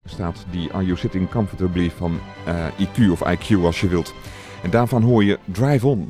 staat die Are You Sitting Comfortably van EQ of IQ als je wilt. En daarvan hoor je Drive On.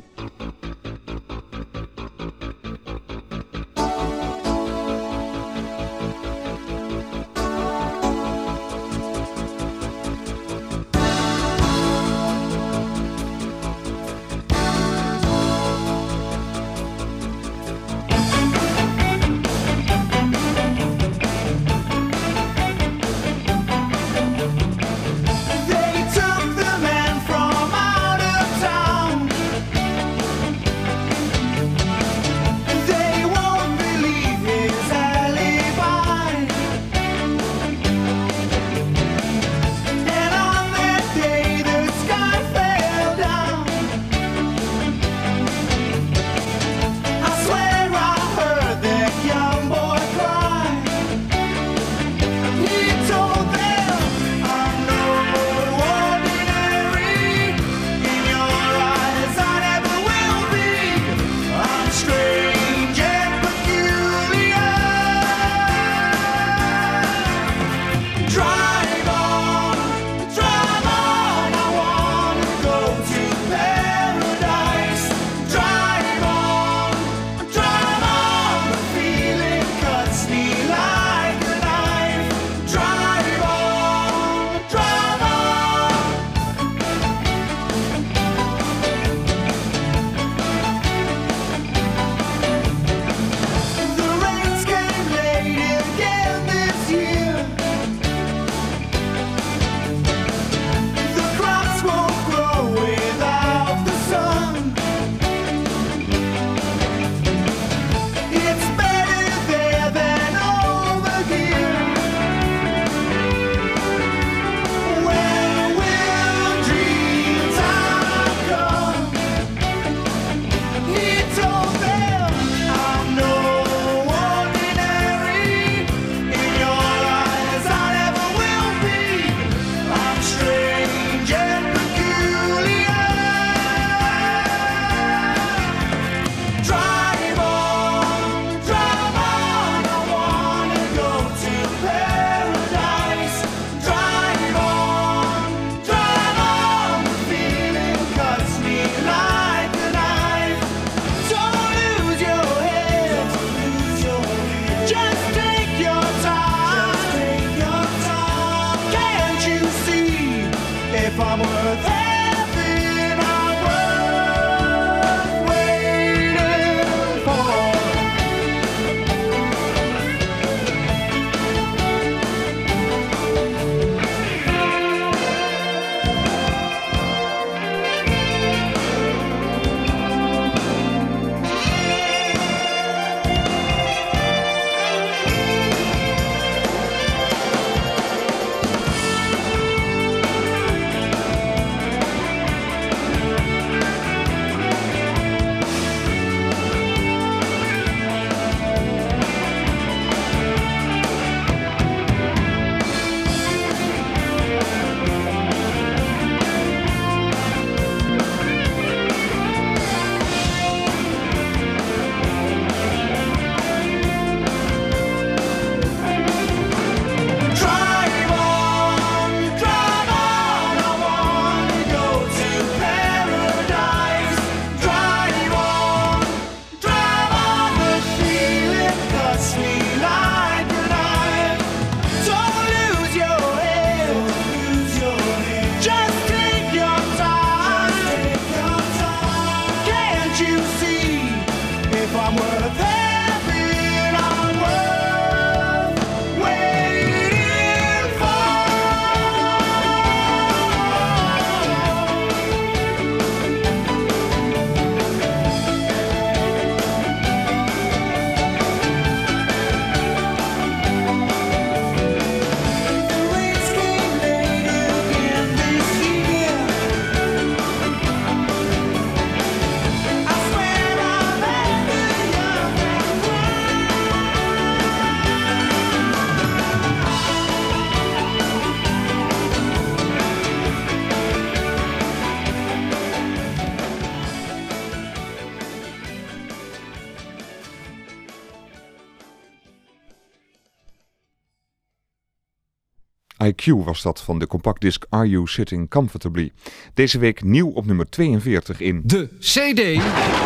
IQ was dat van de compactdisc Are You Sitting Comfortably. Deze week nieuw op nummer 42 in de CD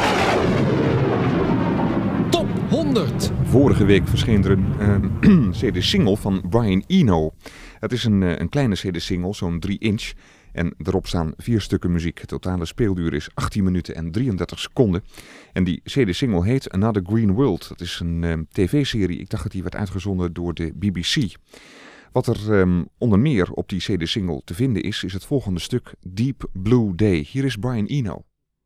Top 100. Vorige week verscheen er een CD-single van Brian Eno. Het is een kleine CD-single, zo'n 3 inch. En erop staan 4 stukken muziek. Het totale speelduur is 18 minuten en 33 seconden. En die CD-single heet Another Green World. Dat is een tv-serie. Ik dacht dat die werd uitgezonden door de BBC. Wat er onder meer op die CD-single te vinden is het volgende stuk Deep Blue Day. Hier is Brian Eno.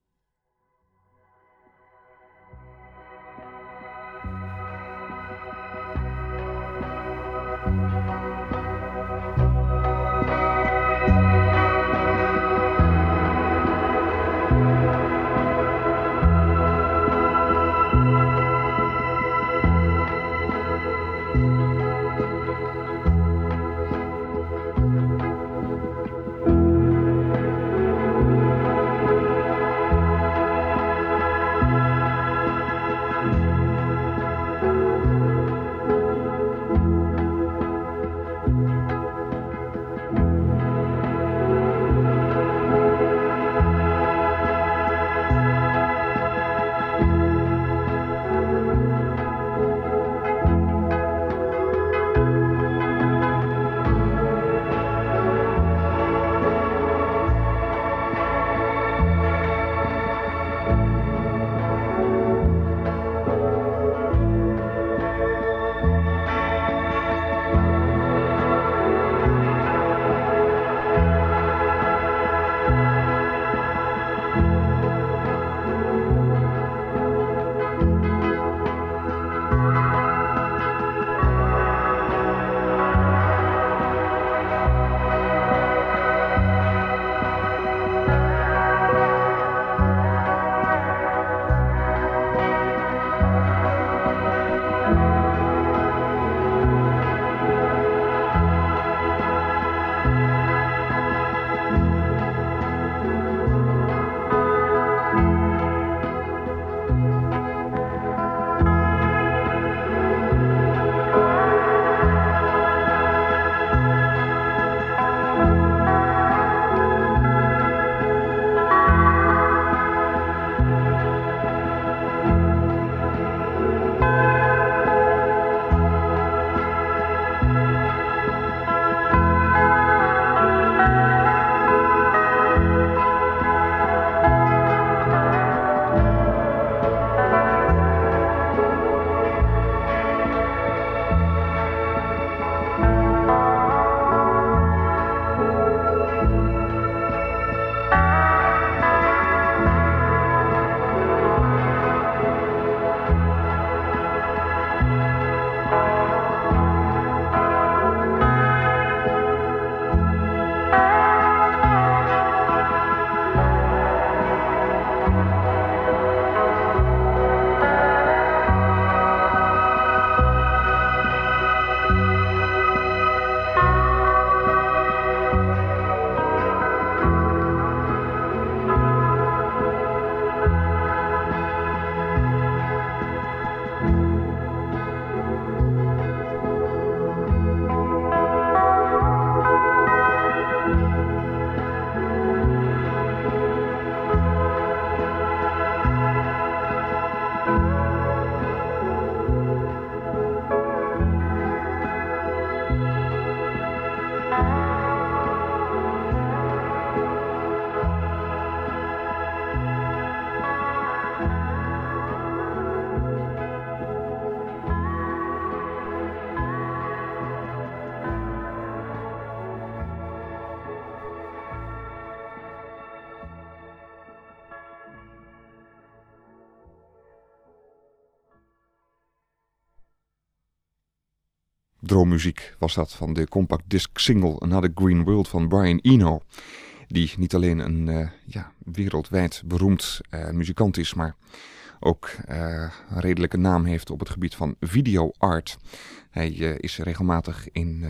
Droommuziek was dat van de compact disc single Another Green World van Brian Eno. Die niet alleen een wereldwijd beroemd muzikant is, maar ook een redelijke naam heeft op het gebied van video art. Hij is regelmatig in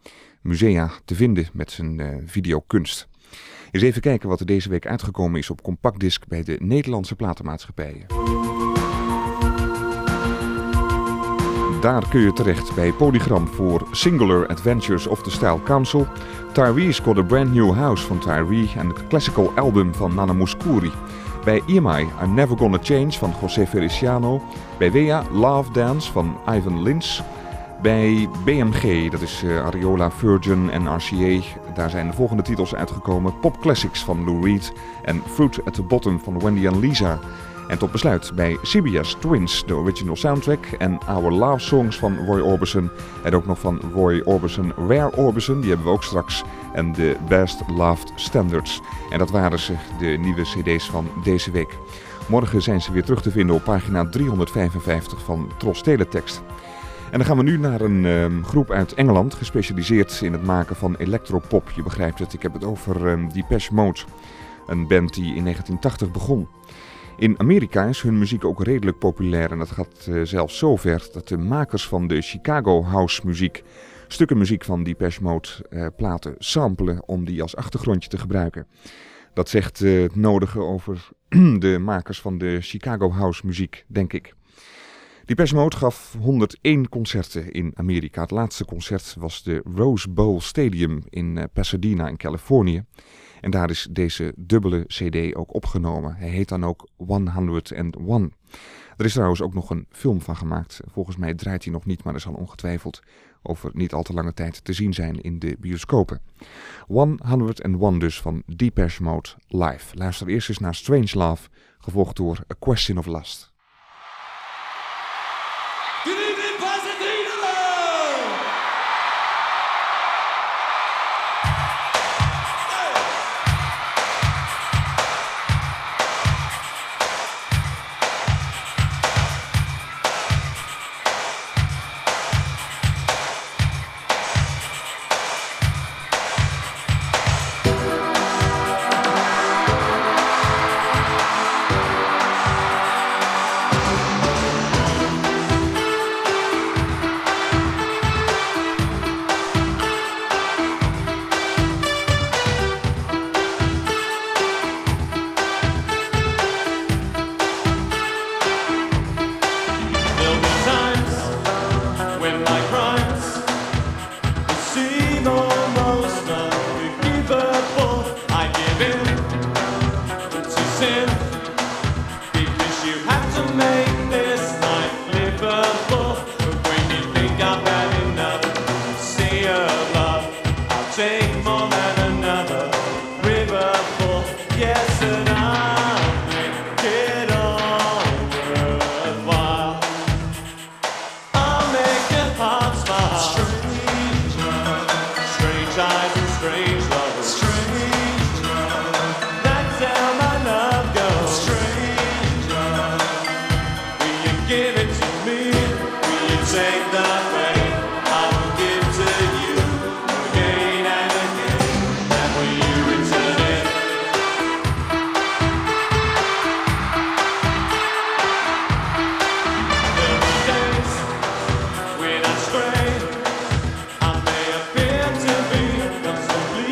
musea te vinden met zijn videokunst. Eens even kijken wat er deze week uitgekomen is op compactdisc bij de Nederlandse platenmaatschappijen. daar kun je terecht bij Polygram voor Singular Adventures of the Style Council. Tyree's Got a Brand New House van Tyree en het classical album van Nana Mouskouri. Bij EMI I'm Never Gonna Change van José Feliciano. Bij Wea Love Dance van Ivan Lins. Bij BMG, dat is Ariola, Virgin en RCA, daar zijn de volgende titels uitgekomen. Pop Classics van Lou Reed en Fruit at the Bottom van Wendy en Lisa. En tot besluit bij CBS Twins, de original soundtrack en Our Love Songs van Roy Orbison. En ook nog van Roy Orbison, Rare Orbison, die hebben we ook straks. En de Best Loved Standards. En dat waren ze, de nieuwe cd's van deze week. Morgen zijn ze weer terug te vinden op pagina 355 van Tros Teletext. En dan gaan we nu naar een groep uit Engeland, gespecialiseerd in het maken van electropop. Je begrijpt het, ik heb het over Depeche Mode, een band die in 1980 begon. In Amerika is hun muziek ook redelijk populair en dat gaat zelfs zo ver dat de makers van de Chicago House muziek stukken muziek van Depeche Mode platen samplen om die als achtergrondje te gebruiken. Dat zegt het nodige over de makers van de Chicago House muziek, denk ik. Depeche Mode gaf 101 concerten in Amerika. Het laatste concert was de Rose Bowl Stadium in Pasadena in Californië. En daar is deze dubbele cd ook opgenomen. Hij heet dan ook 101. Er is trouwens ook nog een film van gemaakt. Volgens mij draait hij nog niet, maar er zal ongetwijfeld over niet al te lange tijd te zien zijn in de bioscopen. 101 dus van Depeche Mode live. Luister eerst eens naar Strange Love, gevolgd door A Question of Lust. Good evening, Pasadena! When I stray, I may appear to be completely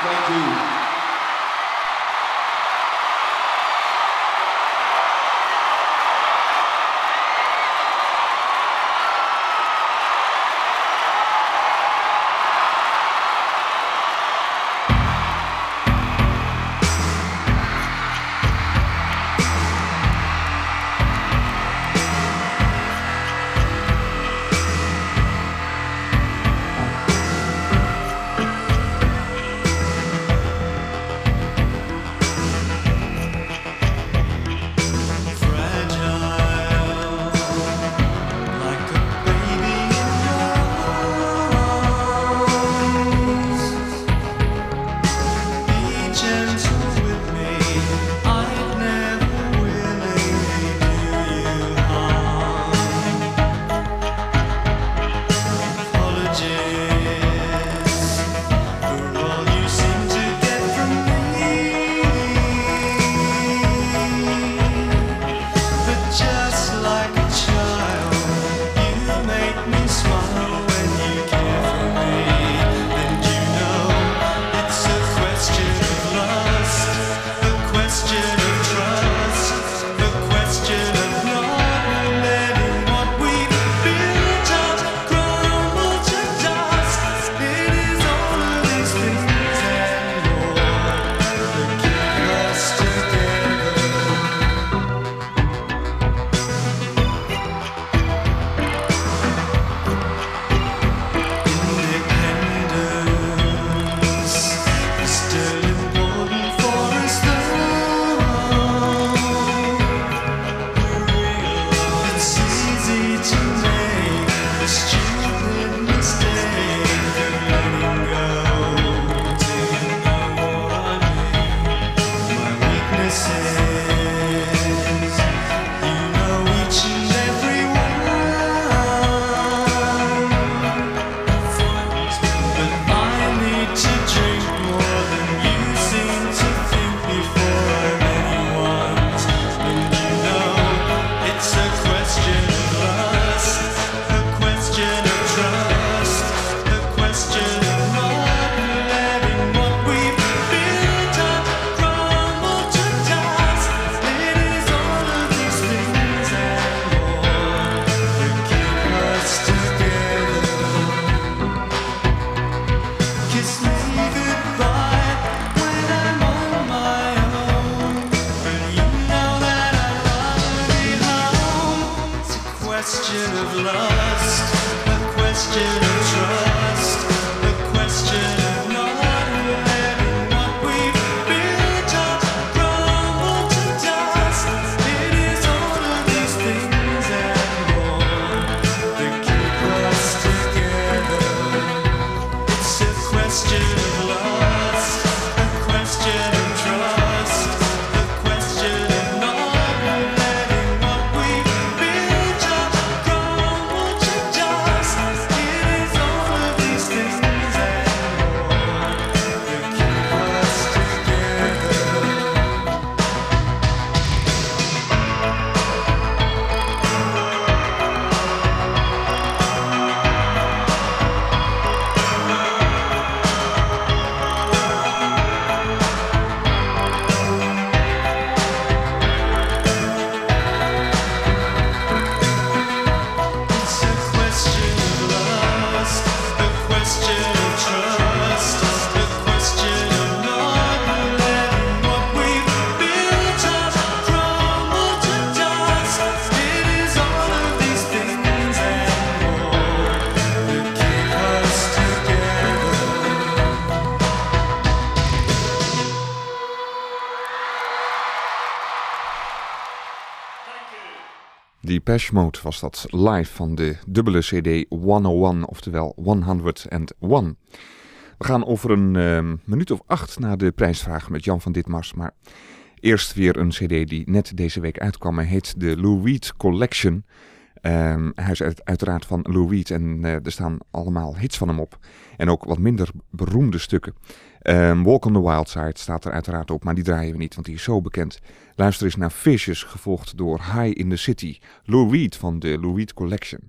Thank you. Depeche Mode was dat live van de dubbele CD 101, oftewel 101. We gaan over een minuut of 8 naar de prijsvraag met Jan van Ditmars. Maar eerst weer een CD die net deze week uitkwam. Hij heet de Lou Reed Collection. Hij is uiteraard van Lou Reed en er staan allemaal hits van hem op. En ook wat minder beroemde stukken. Walk on the Wild Side staat er uiteraard op, maar die draaien we niet, want die is zo bekend. Luister eens naar Vicious, gevolgd door High in the City. Lou Reed van de Lou Reed Collection.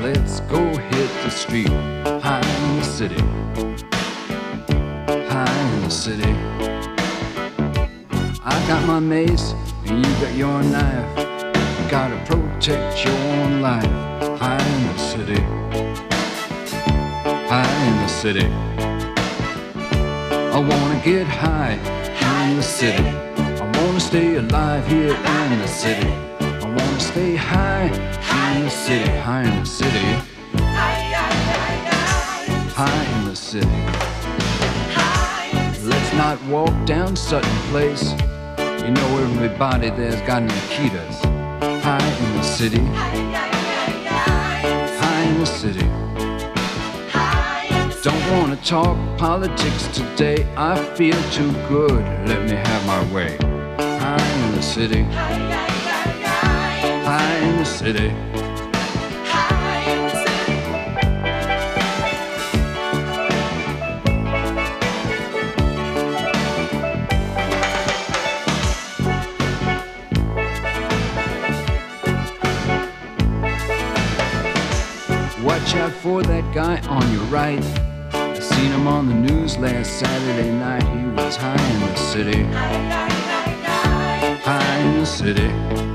let's go hit the street. High in the city, high in the city. I got my mace and you got your knife. Gotta protect your own life. High in the city, high in the city. I wanna get high in the city. I wanna stay alive here in the city. I wanna stay high in the city, high in the city. High in the city. Let's not walk down Sutton Place. You know everybody there's got Nikitas. High in the city. High in the city. Don't wanna talk politics today. I feel too good. Let me have my way. High in the city. High in the city. Watch out for that guy on your right. I seen him on the news last Saturday night. He was high in the city. High in the city.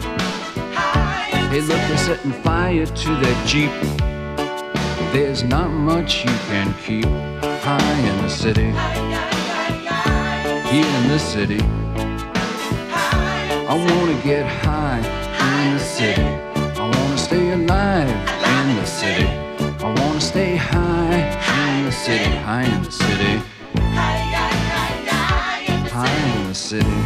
Hey, look, they're setting fire to that Jeep. There's not much you can keep. High in the city. Here in the city. I wanna get high in the city. I wanna stay alive in the city. I wanna stay high in the city, high in the city. High in the city.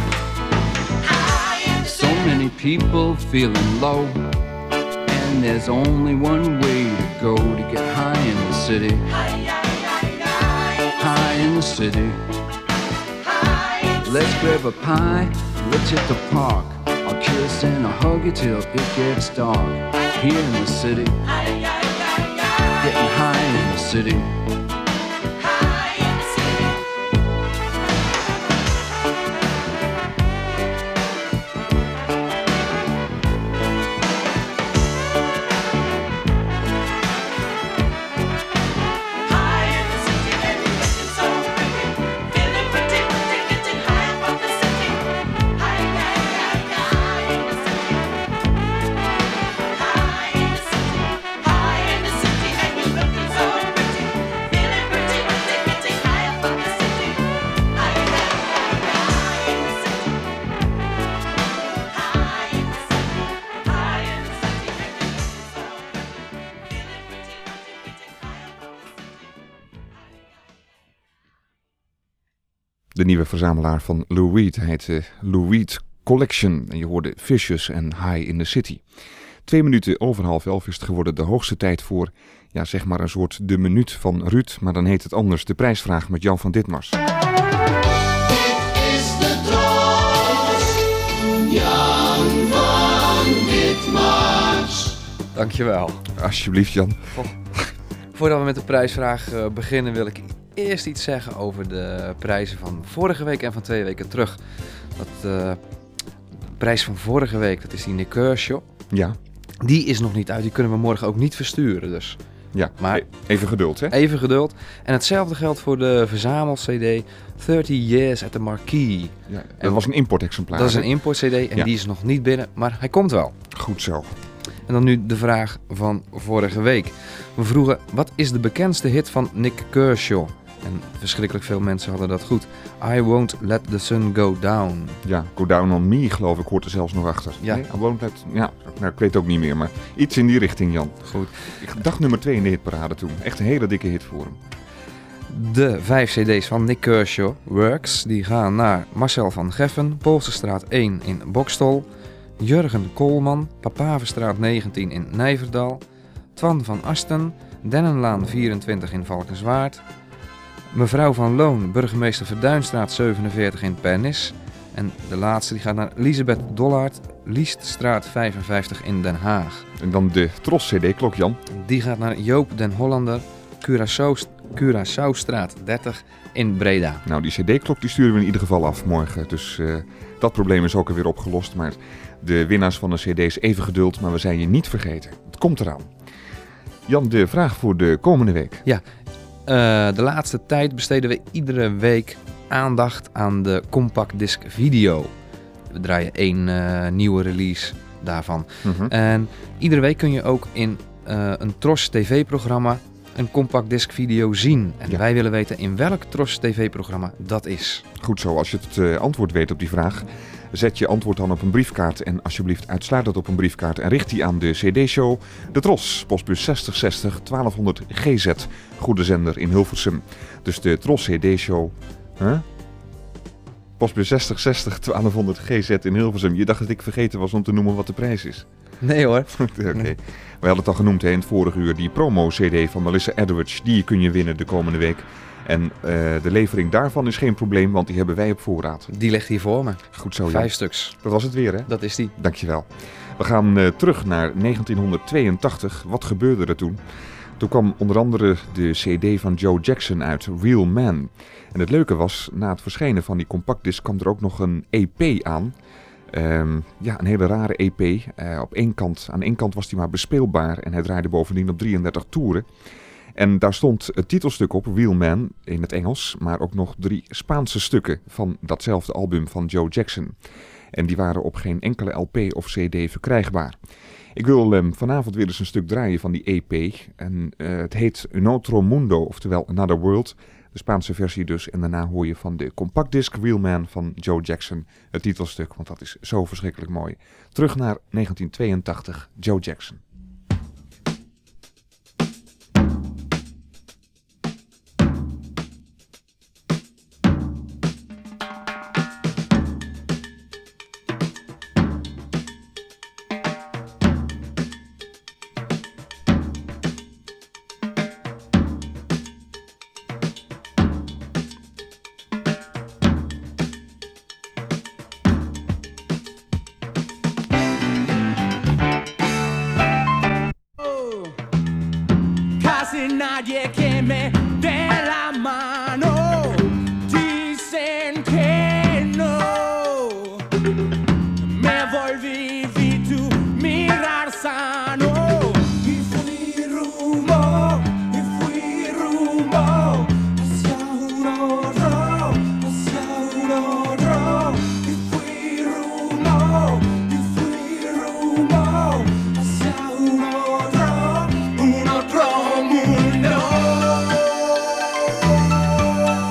So many people feeling low, and there's only one way to go to get high in the city. High in the city. Let's grab a pie, let's hit the park. I'll kiss and I'll hug you till it gets dark. Here in the city. Getting high in the city. De nieuwe verzamelaar van Lou Reed heet Lou Reed Collection. En je hoorde Vicious en High in the City. 2 minuten over 10:30 is het geworden. De hoogste tijd voor, ja, zeg maar een soort de minuut van Ruud. Maar dan heet het anders. De prijsvraag met Jan van Ditmars. Dit is de Tros, Jan van Ditmars. Dankjewel. Alsjeblieft, Jan. Voordat we met de prijsvraag beginnen wil ik eerst iets zeggen over de prijzen van vorige week en van 2 weken terug. De prijs van vorige week, dat is die Nick Kershaw. Ja. Die is nog niet uit, die kunnen we morgen ook niet versturen. Dus. Ja, maar even geduld, hè? Even geduld. En hetzelfde geldt voor de verzamel-cd 30 Years at the Marquee. Ja, dat was een import-exemplaar. Dat is een import-cd en die is nog niet binnen, maar hij komt wel. Goed zo. En dan nu de vraag van vorige week. We vroegen, wat is de bekendste hit van Nick Kershaw? En verschrikkelijk veel mensen hadden dat goed. I Won't Let the Sun Go Down. Ja, Go Down on Me geloof ik, hoort er zelfs nog achter. Ja. Nee, I Won't Let... Ja, nou, ik weet het ook niet meer, maar iets in die richting, Jan. Goed. Ik dacht nummer 2 in de hitparade toen. Echt een hele dikke hit voor hem. De 5 cd's van Nick Kershaw, Works, die gaan naar Marcel van Geffen, Poolsestraat 1 in Bokstol, Jurgen Koolman, Papaverstraat 19 in Nijverdal, Twan van Asten, Dennenlaan 24 in Valkenswaard, mevrouw van Loon, burgemeester Verduinstraat 47 in Pernis. En de laatste die gaat naar Elisabeth Dollard, Lieststraat 55 in Den Haag. En dan de Tros CD-klok, Jan. Die gaat naar Joop den Hollander, Curaçaostraat 30 in Breda. Nou, die CD-klok die sturen we in ieder geval af morgen. Dus dat probleem is ook alweer opgelost. Maar de winnaars van de CD's even geduld, maar we zijn je niet vergeten. Het komt eraan. Jan, de vraag voor de komende week. De laatste tijd besteden we iedere week aandacht aan de compact disc video. We draaien 1 nieuwe release daarvan. En iedere week kun je ook in een Tros TV-programma een compact disc video zien. En wij willen weten in welk Tros TV-programma dat is. Goed zo, als je het antwoord weet op die vraag, zet je antwoord dan op een briefkaart en alsjeblieft uitsluit dat op een briefkaart en richt die aan de CD-show De Tros, postbus 6060 1200 GZ, goede zender in Hilversum. Dus de Tros CD-show, postbus 6060 1200 GZ in Hilversum. Je dacht dat ik vergeten was om te noemen wat de prijs is. Nee hoor. Oké. We hadden het al genoemd in het vorige uur, die promo-CD van Melissa Etheridge, die kun je winnen de komende week. En de levering daarvan is geen probleem, want die hebben wij op voorraad. Die ligt hier voor me. Goed zo, 5 stuks. Dat was het weer, hè? Dat is die. Dankjewel. We gaan terug naar 1982. Wat gebeurde er toen? Toen kwam onder andere de CD van Joe Jackson uit, Real Man. En het leuke was, na het verschijnen van die compactdisc kwam er ook nog een EP aan. Een hele rare EP. Aan één kant was hij maar bespeelbaar en hij draaide bovendien op 33 toeren. En daar stond het titelstuk op, Real Man, in het Engels, maar ook nog 3 Spaanse stukken van datzelfde album van Joe Jackson. En die waren op geen enkele LP of CD verkrijgbaar. Ik wil vanavond weer eens een stuk draaien van die EP. En het heet Un Otro Mundo, oftewel Another World. De Spaanse versie dus. En daarna hoor je van de compactdisc Real Man van Joe Jackson het titelstuk, want dat is zo verschrikkelijk mooi. Terug naar 1982, Joe Jackson. Nadie que me dé la mano, dicen que no. Me volví, vi tu mirar sano y fui rumbo hacia un otro, y fui rumbo hacia un otro mundo.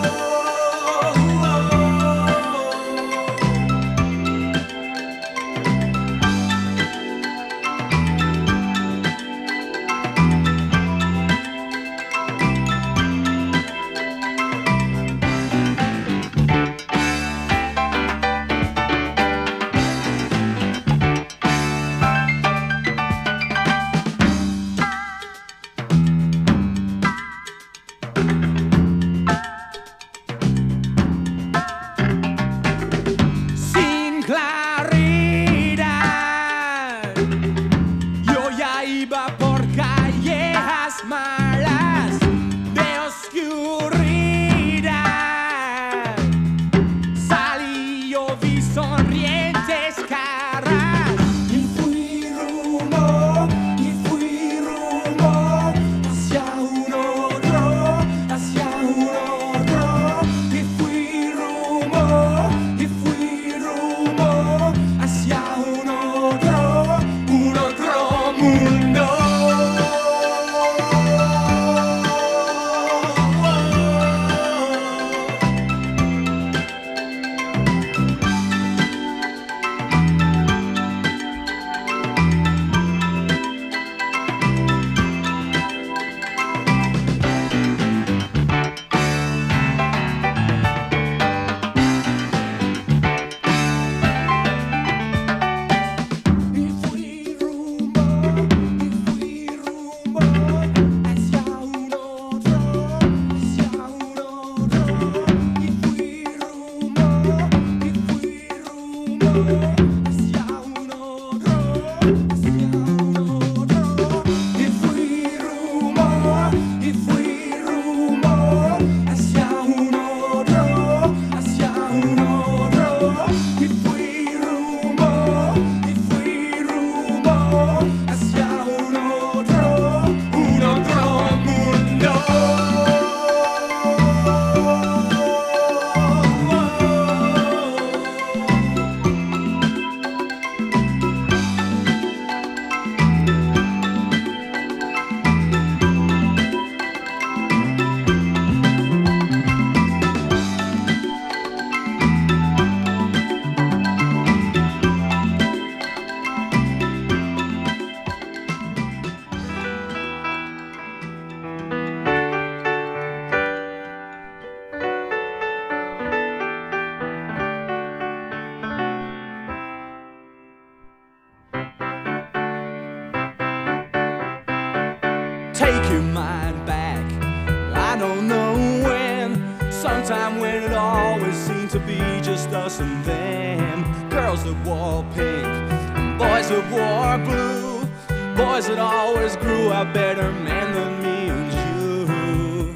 take your mind back. I don't know when, sometime when it always seemed to be just us and them. Girls that wore pink, boys that wore blue, boys that always grew up better men than me and you.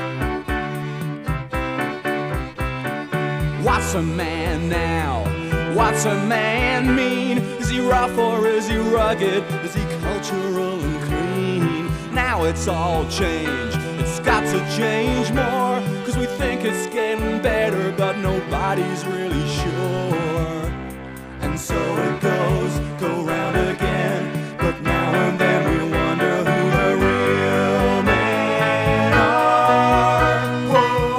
What's a man now? What's a man mean? Is he rough or is he rugged? Is he cultural and clean? Now it's all changed. It's got to change more, 'cause we think it's getting better, but nobody's really sure. And so it goes, go round again, but now and then we wonder who the real men are. Whoa,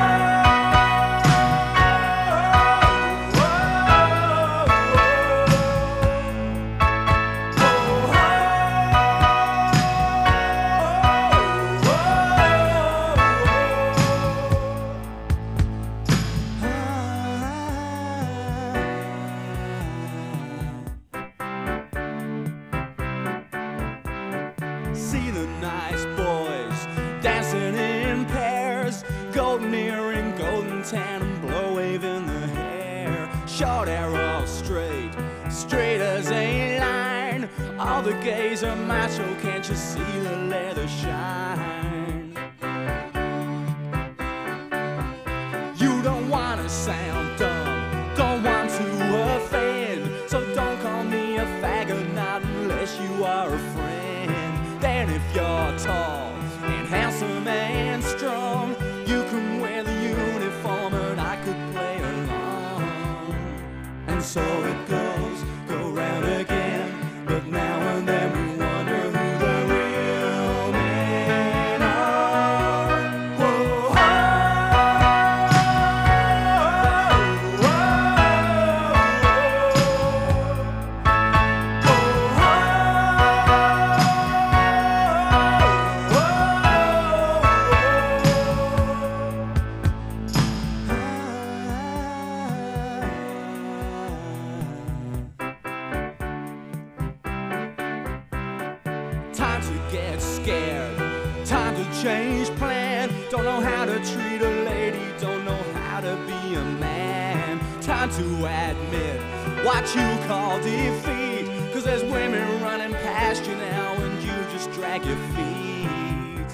see the nice boys dancing in pairs, golden earring, golden tan, and blow waving the hair. Short arrow straight, straight as a line. All the gays are macho, can't you see the leather shine? You don't wanna sound dumb, don't want to offend, so don't call me a faggot, not unless you are a friend. Then if you're tall and handsome and strong, you can wear the uniform and I could play along. And so it goes, go round again, but now and then we wonder who the real men are. Whoa, time to get scared, time to change plan. Don't know how to treat a lady, don't know how to be a man. Time to admit what you call defeat, 'cause there's women running past you now and you just drag your feet.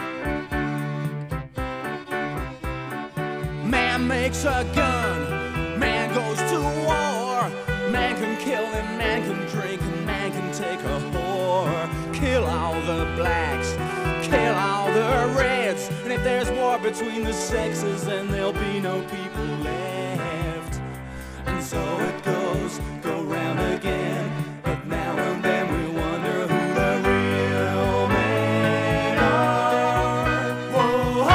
Man makes a gun, man goes to war. Man can kill and man can drink and man can take a whore. Kill all the blacks, kill all the reds, and if there's war between the sexes, then there'll be no people left. And so it goes, go round again, but now and then we wonder who the real men are. Whoa,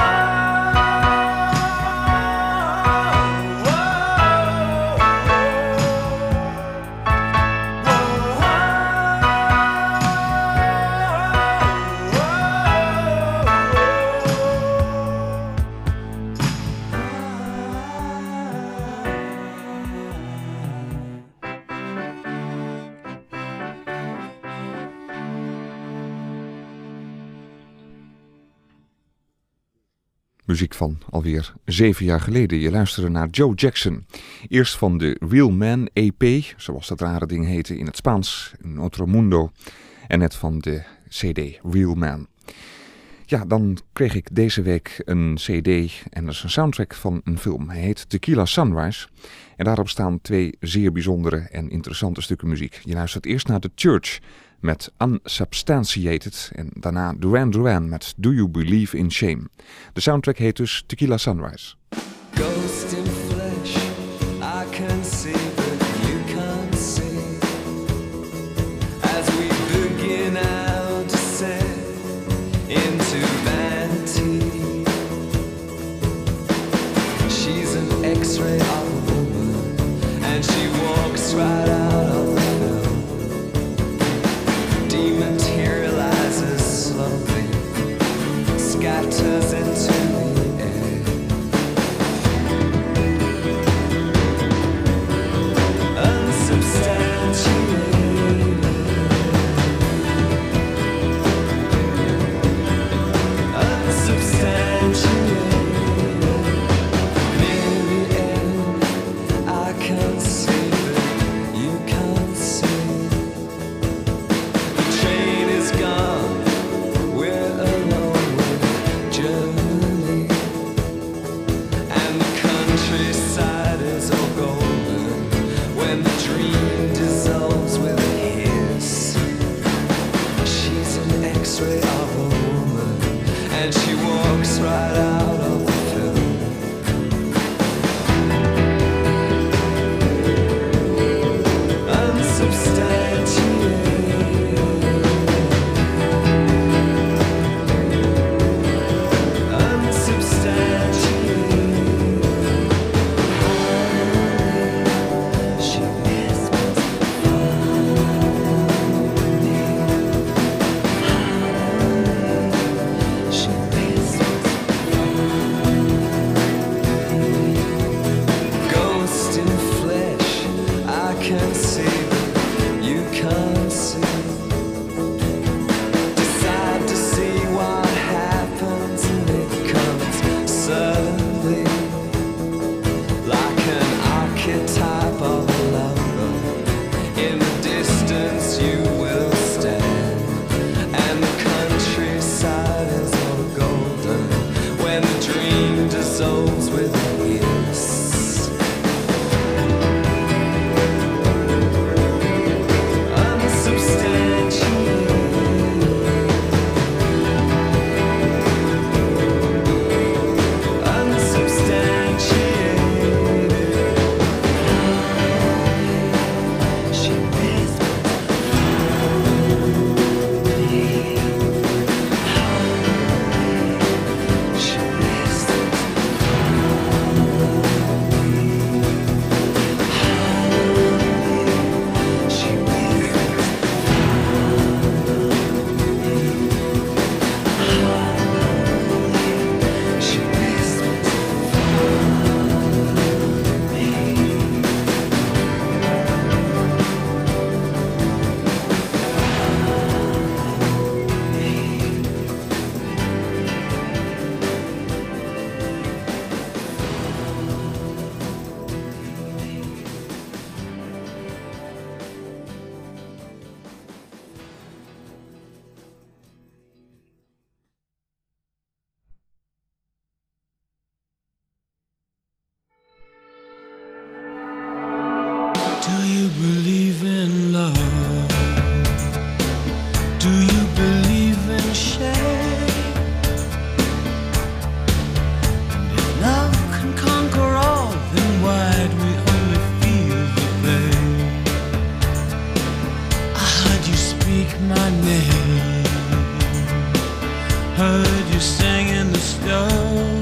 Muziek van alweer 7 jaar geleden. Je luisterde naar Joe Jackson. Eerst van de Real Man EP, zoals dat rare ding heette in het Spaans, in Otro Mundo. En net van de CD Real Man. Ja, dan kreeg ik deze week een CD en dat is een soundtrack van een film. Hij heet Tequila Sunrise. En daarop staan 2 zeer bijzondere en interessante stukken muziek. Je luistert eerst naar The Church met Unsubstantiated en daarna Duran Duran met Do You Believe in Shame. De soundtrack heet dus Tequila Sunrise. Ghost in flesh, I can see, but you can't see. As we begin our descent into vanity, she's an X-ray of a woman, and she walks right out of the film. Dematerializes slowly, scatters into the air. Unsubstantiated. and she walks right out of the film. Do you believe in love? Do you believe in shame? And if love can conquer all, then why do we only feel the pain? I heard you speak my name, heard you sing in the stone,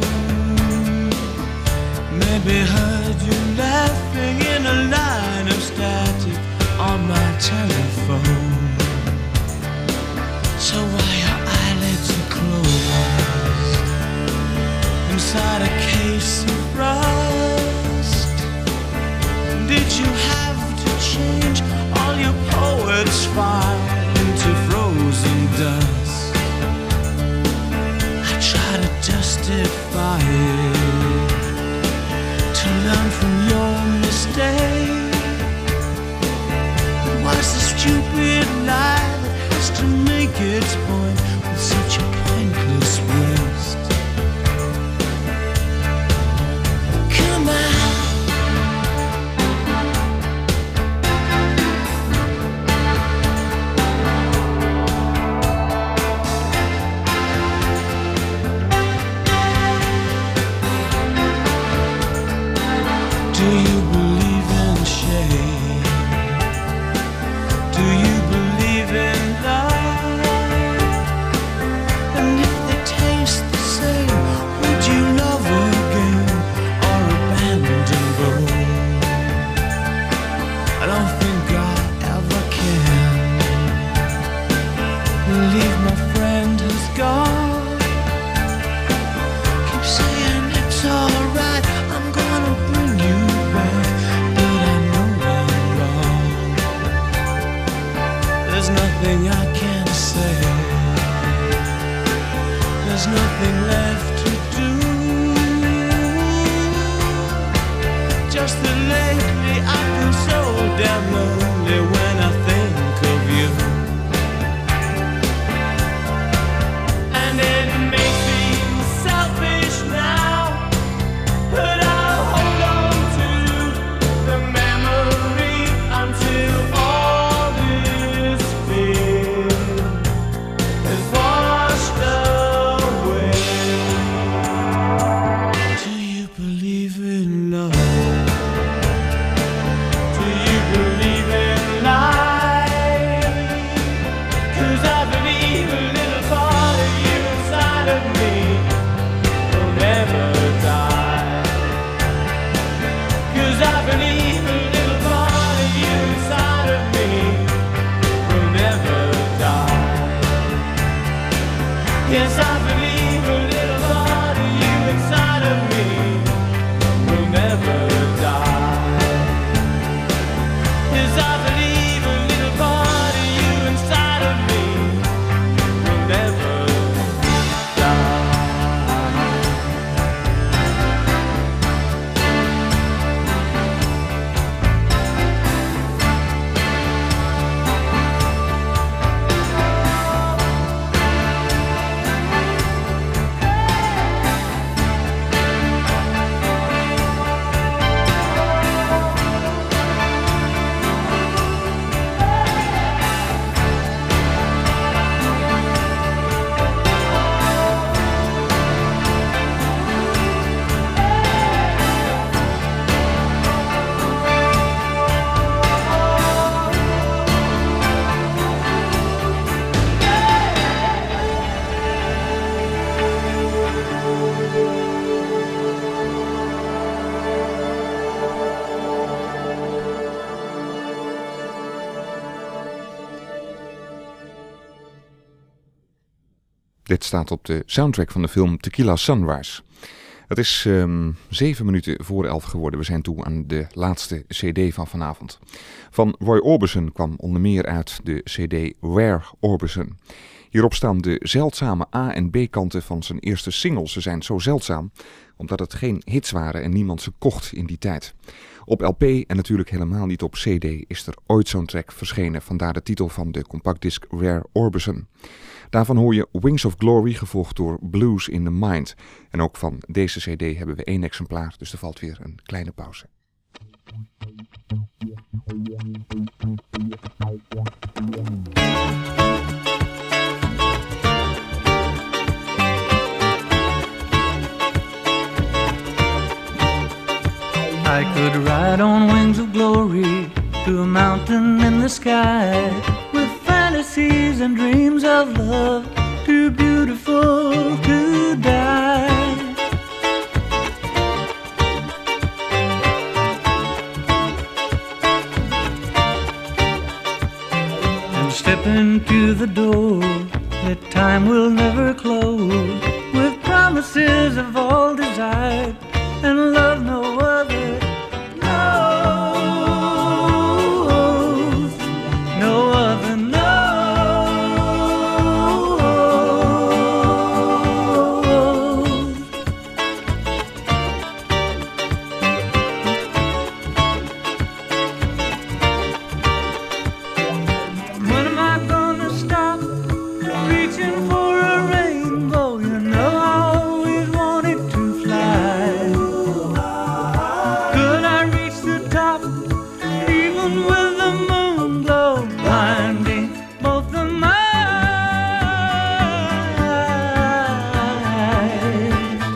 maybe heard you laughing in a line of static on my telephone. So why your eyelids are closed inside a case of rust? Did you have to change all your poets' fire into frozen dust? I try to justify it, to learn from your mistake. What's the stupid lie that has to make its point with such a pointless waste? Come on. Do you believe in shame? Do you believe in love? And if they taste the same, would you love again or abandon both? I don't think I ever can believe my friend has gone. Keep saying it's alright, I'm gonna bring you back, but I know I'm wrong. There's nothing I can say, there's nothing left to do. Just that lately I feel so damn lonely when I think of you. And it may seem selfish now, but I'll hold on to the memory until all this fear is washed away. Yes, I believe a little part of you inside of me will never die. Yes, I believe a little part of you inside of me will never die. Dit staat op de soundtrack van de film Tequila Sunrise. Het is 7 minuten voor 11 geworden. We zijn toe aan de laatste cd van vanavond. Van Roy Orbison kwam onder meer uit de cd Rare Orbison. Hierop staan de zeldzame A- en B-kanten van zijn eerste singles. Ze zijn zo zeldzaam omdat het geen hits waren en niemand ze kocht in die tijd. Op LP en natuurlijk helemaal niet op CD is er ooit zo'n track verschenen. Vandaar de titel van de compactdisc Rare Orbison. Daarvan hoor je Wings of Glory, gevolgd door Blues in the Mind. En ook van deze cd hebben we 1 exemplaar, dus er valt weer een kleine pauze. I could ride on wings of glory to a mountain in the sky with fantasies and dreams of love too beautiful to die. And step into the door that time will never close with promises of all desired and love no other knows, no other knows. When am I gonna stop reaching for a rainbow? You know I always wanted to fly. Could I reach the top even with the moon glow blinding both of my eyes?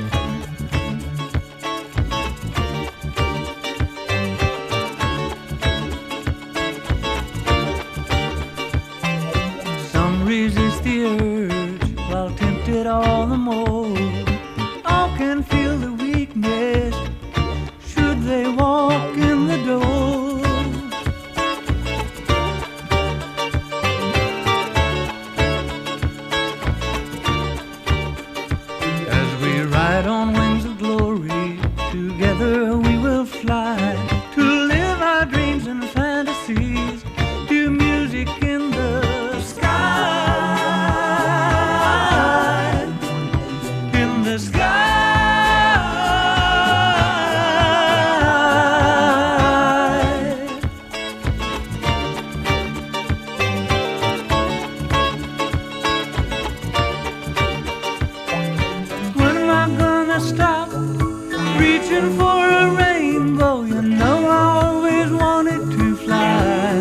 Some resist the urge while tempted all the more. All can feel the weakness should they walk in the door. As we ride on wings of glory, together we will fly to live our dreams and fantasies to music in the sky, in the sky. When am I gonna stop reaching for a rainbow? You know I always wanted to fly.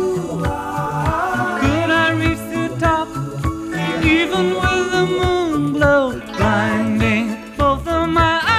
Could I reach the top even with the moon glow blinding both of my eyes?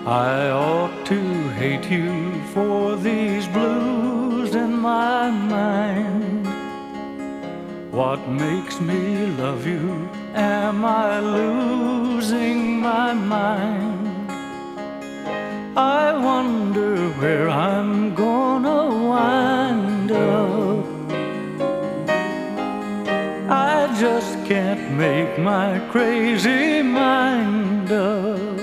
I ought to hate you for these blues in my mind. What makes me love you? Am I losing my mind? I wonder where I'm gonna wind up. I just can't make my crazy mind up.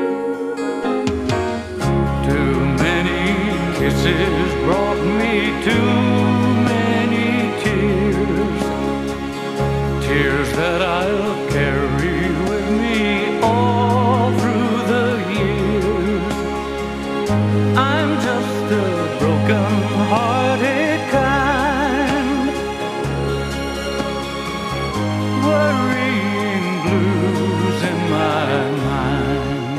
Too many kisses brought me too many tears, tears that I'll carry with me all through the years. I'm just a broken-hearted kind, worrying blues in my mind.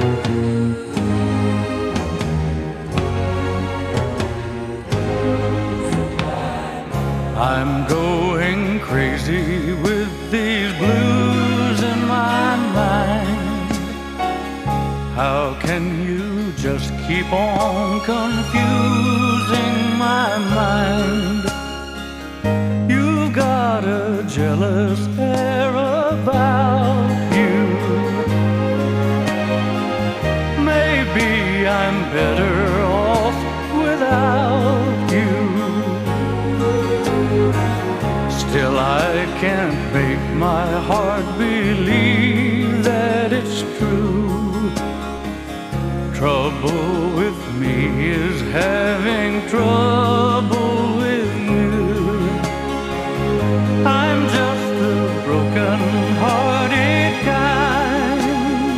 I'm going crazy with these blues in my mind. How can you just keep on confusing my mind? You've got a jealous air about you. Maybe I'm better off without you. Still I can't make my heart believe that it's true. Trouble with me is having trouble with you. I'm just a broken-hearted kind,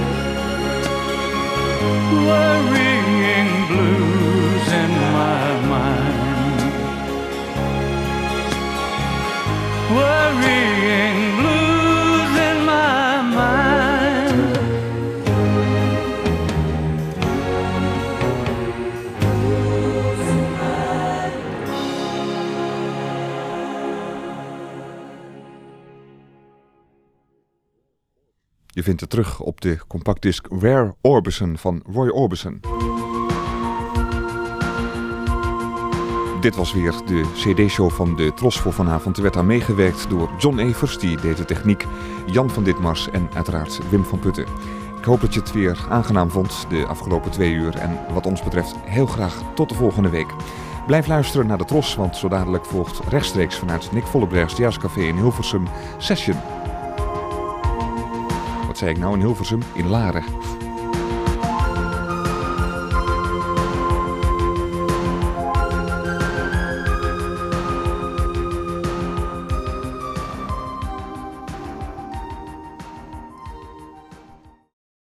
worrying blues in my mind, worrying blues in my mind. Je vindt het terug op de compactdisc Where Orbison van Roy Orbison. Dit was weer de CD-show van de Tros voor vanavond. Er werd aan meegewerkt door John Evers, die deed de techniek, Jan van Ditmars en uiteraard Wim van Putten. Ik hoop dat je het weer aangenaam vond de afgelopen 2 uur en wat ons betreft heel graag tot de volgende week. Blijf luisteren naar de Tros, want zo dadelijk volgt rechtstreeks vanuit Nick Vollebrechts Jazzcafé in Hilversum Session. Wat zei ik nou in Hilversum? In Laren.